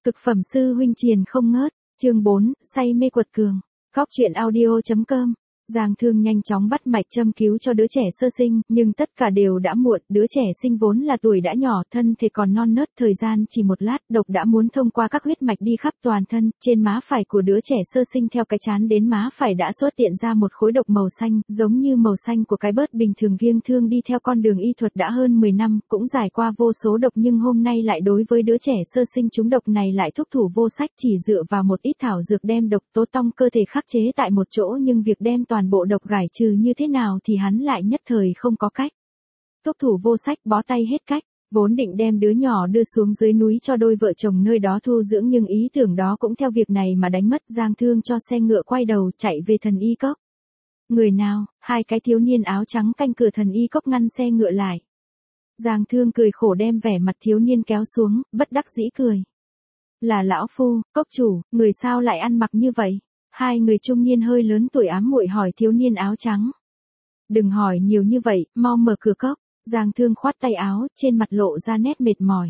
Cực phẩm sư huynh triền không ngớt, chương 4, say mê quật cường. Góc truyện audio.com. Giang Thương nhanh chóng bắt mạch châm cứu cho đứa trẻ sơ sinh, nhưng tất cả đều đã muộn, đứa trẻ sinh vốn là tuổi đã nhỏ, thân thể còn non nớt, thời gian chỉ một lát, độc đã muốn thông qua các huyết mạch đi khắp toàn thân, trên má phải của đứa trẻ sơ sinh theo cái trán đến má phải đã xuất hiện ra một khối độc màu xanh, giống như màu xanh của cái bớt bình thường. Giang Thương đi theo con đường y thuật đã hơn 10 năm, cũng giải qua vô số độc nhưng hôm nay lại đối với đứa trẻ sơ sinh trúng độc này lại thúc thủ vô sách, chỉ dựa vào một ít thảo dược đem độc tố trong cơ thể khắc chế tại một chỗ, nhưng việc đem toàn bộ độc gải trừ như thế nào thì hắn lại nhất thời không có cách. Thúc thủ vô sách, bó tay hết cách, vốn định đem đứa nhỏ đưa xuống dưới núi cho đôi vợ chồng nơi đó thu dưỡng, nhưng ý tưởng đó cũng theo việc này mà đánh mất. Giang Thương cho xe ngựa quay đầu chạy về thần y cốc. Người nào? Hai cái thiếu niên áo trắng canh cửa thần y cốc ngăn xe ngựa lại. Giang Thương cười khổ đem vẻ mặt thiếu niên kéo xuống, bất đắc dĩ cười. Là lão phu, cốc chủ, người sao lại ăn mặc như vậy? Hai người trung niên hơi lớn tuổi ám muội hỏi thiếu niên áo trắng. Đừng hỏi nhiều như vậy, mau mở cửa cốc. Giang Thương khoát tay áo, trên mặt lộ ra nét mệt mỏi.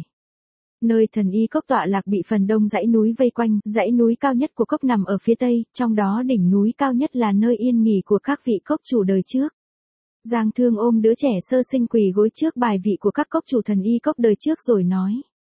Nơi thần y cốc tọa lạc bị phần đông dãy núi vây quanh, dãy núi cao nhất của cốc nằm ở phía tây, trong đó đỉnh núi cao nhất là nơi yên nghỉ của các vị cốc chủ đời trước. Giang Thương ôm đứa trẻ sơ sinh quỳ gối trước bài vị của các cốc chủ thần y cốc đời trước rồi nói.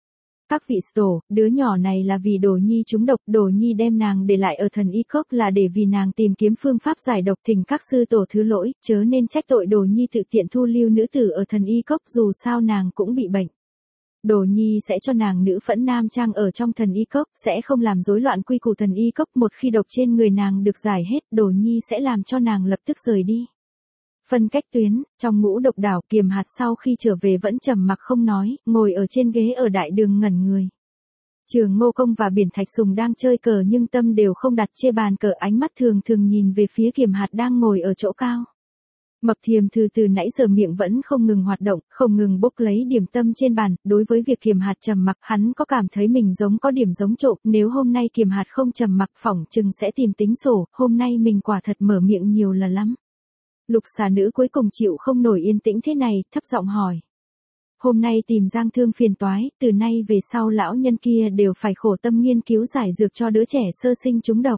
Các vị tổ, đứa nhỏ này là vì Đồ Nhi trúng độc, Đồ Nhi đem nàng để lại ở thần y cốc là để vì nàng tìm kiếm phương pháp giải độc, thỉnh các sư tổ thứ lỗi, chớ nên trách tội Đồ Nhi tự tiện thu lưu nữ tử ở thần y cốc, dù sao nàng cũng bị bệnh. Đồ Nhi sẽ cho nàng nữ phẫn nam trang ở trong thần y cốc, sẽ không làm rối loạn quy củ thần y cốc, một khi độc trên người nàng được giải hết, Đồ Nhi sẽ làm cho nàng lập tức rời đi. Phân cách tuyến, trong ngũ độc đảo, Kiềm Hạt sau khi trở về vẫn trầm mặc không nói, ngồi ở trên ghế ở đại đường ngẩn người. Trường Ngô Công và Biển Thạch Sùng đang chơi cờ nhưng tâm đều không đặt trên bàn cờ, ánh mắt thường thường nhìn về phía Kiềm Hạt đang ngồi ở chỗ cao. Mập Thiềm Thư từ nãy giờ miệng vẫn không ngừng hoạt động, không ngừng bốc lấy điểm tâm trên bàn, đối với việc Kiềm Hạt trầm mặc, hắn có cảm thấy mình giống có điểm giống trộm, nếu hôm nay Kiềm Hạt không trầm mặc phỏng chừng sẽ tìm tính sổ, hôm nay mình quả thật mở miệng nhiều là lắm. Lục xà nữ cuối cùng chịu không nổi yên tĩnh thế này, thấp giọng hỏi. Hôm nay tìm Giang Thương phiền toái, từ nay về sau lão nhân kia đều phải khổ tâm nghiên cứu giải dược cho đứa trẻ sơ sinh trúng độc.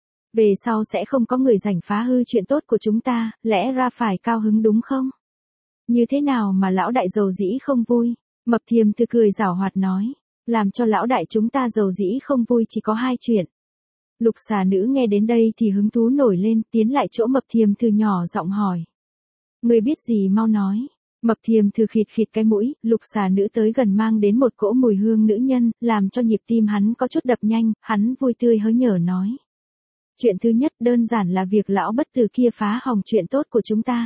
Về sau sẽ không có người rảnh phá hư chuyện tốt của chúng ta, lẽ ra phải cao hứng đúng không? Như thế nào mà lão đại giàu dĩ không vui? Mập Thiềm Thư cười giảo hoạt nói. Làm cho lão đại chúng ta giàu dĩ không vui chỉ có hai chuyện. Lục xà nữ nghe đến đây thì hứng thú nổi lên, tiến lại chỗ Mập Thiềm Thư nhỏ giọng hỏi. Người biết gì mau nói. Mập Thiềm Thư khịt khịt cái mũi, lục xà nữ tới gần mang đến một cỗ mùi hương nữ nhân, làm cho nhịp tim hắn có chút đập nhanh, hắn vui tươi hớn hở nói. Chuyện thứ nhất đơn giản là việc lão bất tử kia phá hỏng chuyện tốt của chúng ta.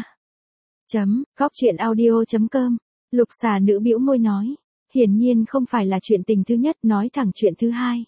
Góc truyện audio.com. Lục xà nữ bĩu môi nói. Hiển nhiên không phải là chuyện tình thứ nhất, nói thẳng chuyện thứ hai.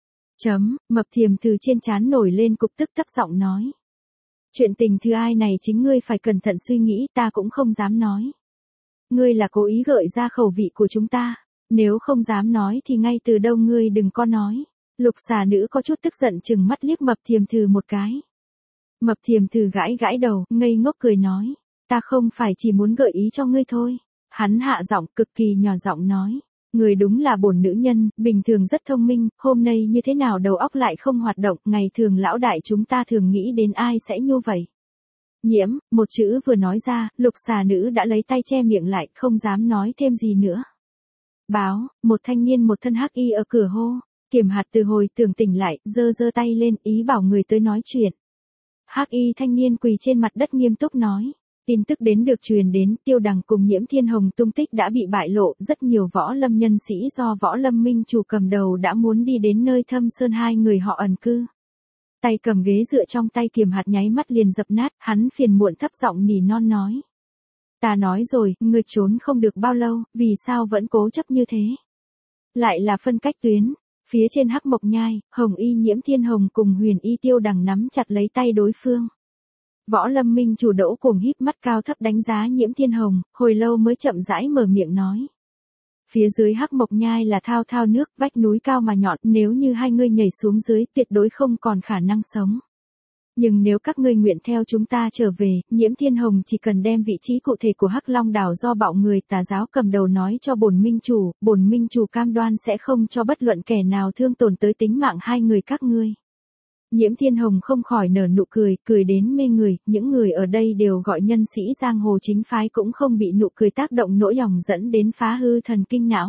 Mập Thiềm Thư trên trán nổi lên cục tức, thấp giọng nói. Chuyện tình thứ hai này chính ngươi phải cẩn thận suy nghĩ, ta cũng không dám nói. Ngươi là cố ý gợi ra khẩu vị của chúng ta, nếu không dám nói thì ngay từ đầu ngươi đừng có nói. Lục xà nữ có chút tức giận chừng mắt liếc Mập Thiềm Thư một cái. Mập Thiềm Thư gãi gãi đầu, ngây ngốc cười nói. Ta không phải chỉ muốn gợi ý cho ngươi thôi. Hắn hạ giọng cực kỳ nhỏ giọng nói. Người đúng là bổn nữ nhân, bình thường rất thông minh, hôm nay như thế nào đầu óc lại không hoạt động, ngày thường lão đại chúng ta thường nghĩ đến ai sẽ như vậy. Nhiễm, một chữ vừa nói ra, lục xà nữ đã lấy tay che miệng lại, không dám nói thêm gì nữa. Báo, một thanh niên một thân hắc y ở cửa hô. Kiềm Hạt từ hồi tưởng tỉnh lại, giơ giơ tay lên, ý bảo người tới nói chuyện. Hắc y thanh niên quỳ trên mặt đất nghiêm túc nói. Tin tức đến được truyền đến, Tiêu Đằng cùng Nhiễm Thiên Hồng tung tích đã bị bại lộ, rất nhiều võ lâm nhân sĩ do Võ Lâm Minh chủ cầm đầu đã muốn đi đến nơi Thâm Sơn hai người họ ẩn cư. Tay cầm ghế dựa trong tay Kiềm Hạt nháy mắt liền dập nát, hắn phiền muộn thấp giọng nỉ non nói. Ta nói rồi, ngươi trốn không được bao lâu, vì sao vẫn cố chấp như thế? Lại là phân cách tuyến. Phía trên Hắc Mộc Nhai, Hồng Y Nhiễm Thiên Hồng cùng Huyền Y Tiêu Đằng nắm chặt lấy tay đối phương. Võ Lâm Minh chủ Đỗ Cuồng híp mắt cao thấp đánh giá Nhiễm Thiên Hồng, hồi lâu mới chậm rãi mở miệng nói. Phía dưới Hắc Mộc Nhai là thao thao nước, vách núi cao mà nhọn, nếu như hai ngươi nhảy xuống dưới tuyệt đối không còn khả năng sống. Nhưng nếu các ngươi nguyện theo chúng ta trở về, Nhiễm Thiên Hồng chỉ cần đem vị trí cụ thể của Hắc Long đảo do bạo người tà giáo cầm đầu nói cho bổn minh chủ cam đoan sẽ không cho bất luận kẻ nào thương tổn tới tính mạng hai người các ngươi. Nhiễm Thiên Hồng không khỏi nở nụ cười, cười đến mê người, những người ở đây đều gọi nhân sĩ giang hồ chính phái cũng không bị nụ cười tác động nỗi lòng dẫn đến phá hư thần kinh não.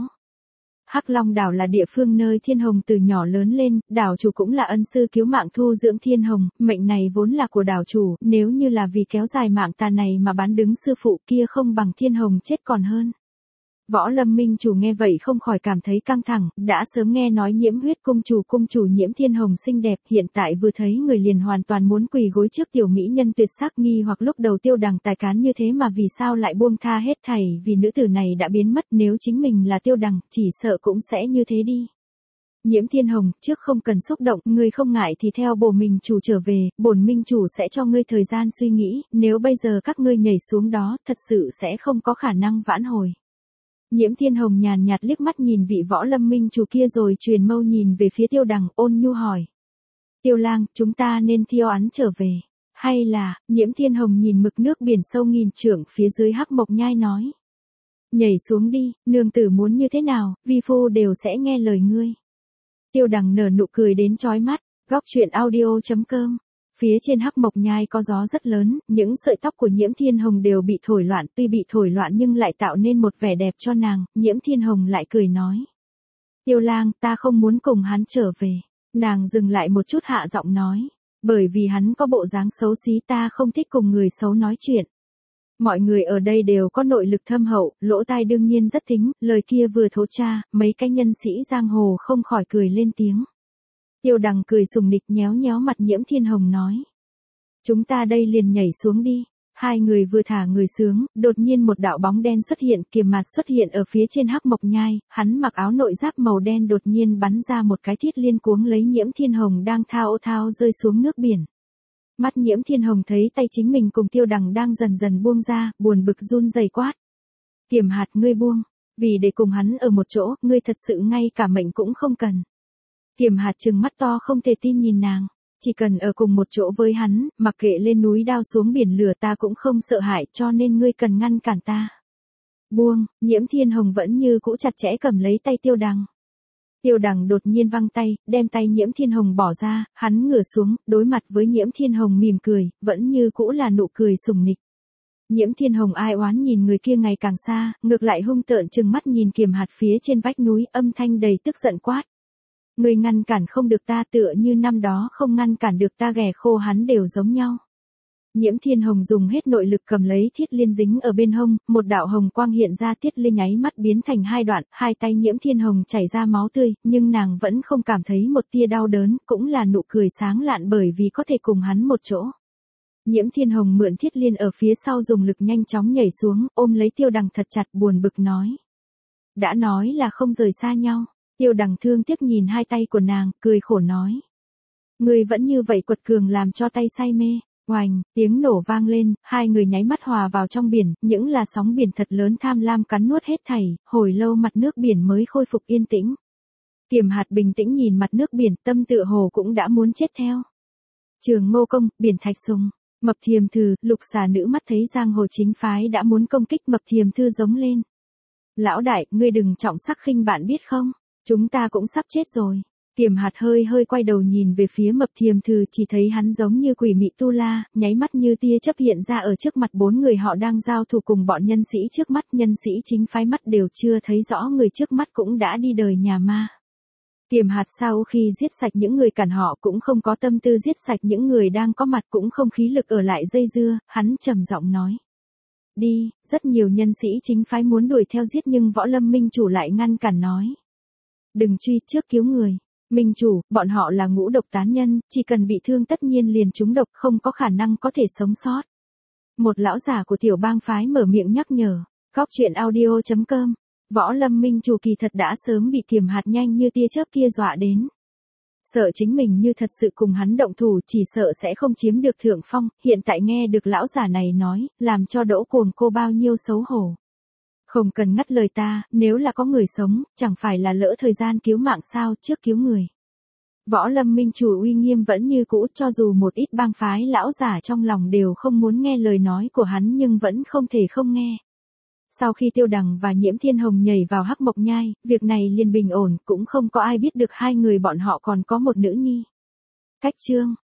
Hắc Long đảo là địa phương nơi Thiên Hồng từ nhỏ lớn lên, đảo chủ cũng là ân sư cứu mạng thu dưỡng Thiên Hồng, mệnh này vốn là của đảo chủ, nếu như là vì kéo dài mạng tà này mà bán đứng sư phụ kia không bằng Thiên Hồng chết còn hơn. Võ Lâm Minh chủ nghe vậy không khỏi cảm thấy căng thẳng, đã sớm nghe nói Nhiễm Huyết cung chủ Nhiễm Thiên Hồng xinh đẹp, hiện tại vừa thấy người liền hoàn toàn muốn quỳ gối trước tiểu mỹ nhân tuyệt sắc, nghi hoặc lúc đầu Tiêu Đằng tài cán như thế mà vì sao lại buông tha hết thảy, vì nữ tử này đã biến mất, nếu chính mình là Tiêu Đằng, chỉ sợ cũng sẽ như thế đi. Nhiễm Thiên Hồng, trước không cần xúc động, ngươi không ngại thì theo bổn minh chủ trở về, bổn minh chủ sẽ cho ngươi thời gian suy nghĩ, nếu bây giờ các ngươi nhảy xuống đó, thật sự sẽ không có khả năng vãn hồi. Nhiễm Thiên Hồng nhàn nhạt liếc mắt nhìn vị Võ Lâm Minh chủ kia rồi truyền mâu nhìn về phía Tiêu Đằng, ôn nhu hỏi. Tiêu lang, chúng ta nên theo án trở về, hay là, Nhiễm Thiên Hồng nhìn mực nước biển sâu nghìn trượng phía dưới Hắc Mộc Nhai nói. Nhảy xuống đi, nương tử muốn như thế nào, vi phu đều sẽ nghe lời ngươi. Tiêu Đằng nở nụ cười đến chói mắt, góc truyện audio.com. Phía trên Hắc Mộc Nhai có gió rất lớn, những sợi tóc của Nhiễm Thiên Hồng đều bị thổi loạn, tuy bị thổi loạn nhưng lại tạo nên một vẻ đẹp cho nàng, Nhiễm Thiên Hồng lại cười nói. Tiêu lang, ta không muốn cùng hắn trở về. Nàng dừng lại một chút hạ giọng nói. Bởi vì hắn có bộ dáng xấu xí, ta không thích cùng người xấu nói chuyện. Mọi người ở đây đều có nội lực thâm hậu, lỗ tai đương nhiên rất thính, lời kia vừa thốt ra, mấy cái nhân sĩ giang hồ không khỏi cười lên tiếng. Tiêu Đằng cười sùng nịch nhéo nhéo mặt Nhiễm Thiên Hồng nói. Chúng ta đây liền nhảy xuống đi. Hai người vừa thả người sướng, đột nhiên một đạo bóng đen xuất hiện, Kiềm Mạt xuất hiện ở phía trên Hắc Mộc Nhai, hắn mặc áo nội giáp màu đen đột nhiên bắn ra một cái thiết liên cuống lấy Nhiễm Thiên Hồng đang thao thao rơi xuống nước biển. Mắt Nhiễm Thiên Hồng thấy tay chính mình cùng Tiêu Đằng đang dần dần buông ra, buồn bực run rẩy quát. Kiềm Hạt, ngươi buông, vì để cùng hắn ở một chỗ, ngươi thật sự ngay cả mệnh cũng không cần. Kiềm Hạt trừng mắt to không thể tin nhìn nàng, chỉ cần ở cùng một chỗ với hắn, mặc kệ lên núi đao xuống biển lửa ta cũng không sợ hãi, cho nên ngươi cần ngăn cản ta. Buông, Nhiễm Thiên Hồng vẫn như cũ chặt chẽ cầm lấy tay Tiêu Đằng. Tiêu Đằng đột nhiên văng tay, đem tay Nhiễm Thiên Hồng bỏ ra, hắn ngửa xuống, đối mặt với Nhiễm Thiên Hồng mỉm cười, vẫn như cũ là nụ cười sùng nịch. Nhiễm Thiên Hồng ai oán nhìn người kia ngày càng xa, ngược lại hung tợn trừng mắt nhìn Kiềm Hạt phía trên vách núi, âm thanh đầy tức giận quát. Ngươi ngăn cản không được ta, tựa như năm đó không ngăn cản được ta, ghẻ khô hắn đều giống nhau. Nhiễm Thiên Hồng dùng hết nội lực cầm lấy thiết liên dính ở bên hông, một đạo hồng quang hiện ra, thiết liên nháy mắt biến thành hai đoạn, hai tay Nhiễm Thiên Hồng chảy ra máu tươi, nhưng nàng vẫn không cảm thấy một tia đau đớn, cũng là nụ cười sáng lạn bởi vì có thể cùng hắn một chỗ. Nhiễm Thiên Hồng mượn thiết liên ở phía sau dùng lực nhanh chóng nhảy xuống, ôm lấy Tiêu Đằng thật chặt, buồn bực nói. Đã nói là không rời xa nhau. Tiêu Đằng thương tiếc nhìn hai tay của nàng, cười khổ nói. Ngươi vẫn như vậy quật cường làm cho tay say mê. Oành, tiếng nổ vang lên, hai người nháy mắt hòa vào trong biển, những là sóng biển thật lớn tham lam cắn nuốt hết thảy, hồi lâu mặt nước biển mới khôi phục yên tĩnh. Kiềm Hạt bình tĩnh nhìn mặt nước biển, tâm tựa hồ cũng đã muốn chết theo. Trường Ngô Công, Biển Thạch Sùng, Mập Thiềm Thư, Lục Xà Nữ mắt thấy giang hồ chính phái đã muốn công kích, Mập Thiềm Thư giống lên. Lão đại, ngươi đừng trọng sắc khinh bạn biết không? Chúng ta cũng sắp chết rồi. Kiềm Hạt hơi quay đầu nhìn về phía Mập Thiềm Thư, chỉ thấy hắn giống như quỷ mị tu la, nháy mắt như tia chớp hiện ra ở trước mặt bốn người họ đang giao thủ cùng bọn nhân sĩ trước mắt, nhân sĩ chính phái mắt đều chưa thấy rõ người trước mắt cũng đã đi đời nhà ma. Kiềm Hạt sau khi giết sạch những người cản họ cũng không có tâm tư giết sạch những người đang có mặt, cũng không khí lực ở lại dây dưa, hắn trầm giọng nói. Đi, rất nhiều nhân sĩ chính phái muốn đuổi theo giết nhưng Võ Lâm Minh chủ lại ngăn cản nói. Đừng truy, trước cứu người. Minh chủ, bọn họ là ngũ độc tán nhân, chỉ cần bị thương tất nhiên liền trúng độc, không có khả năng có thể sống sót. Một lão giả của tiểu bang phái mở miệng nhắc nhở. Góc truyện audio.com. Võ Lâm Minh chủ kỳ thật đã sớm bị Kiềm Hạt nhanh như tia chớp kia dọa đến. Sợ chính mình như thật sự cùng hắn động thủ chỉ sợ sẽ không chiếm được thượng phong, hiện tại nghe được lão giả này nói, làm cho Đỗ Cuồng cô bao nhiêu xấu hổ. Không cần ngắt lời ta, nếu là có người sống, chẳng phải là lỡ thời gian cứu mạng sao, trước cứu người. Võ Lâm minh chủ uy nghiêm vẫn như cũ, cho dù một ít bang phái lão giả trong lòng đều không muốn nghe lời nói của hắn nhưng vẫn không thể không nghe. Sau khi Tiêu Đằng và Nhiễm Thiên Hồng nhảy vào Hắc Mộc Nhai, việc này liền bình ổn, cũng không có ai biết được hai người bọn họ còn có một nữ nhi. Cách chương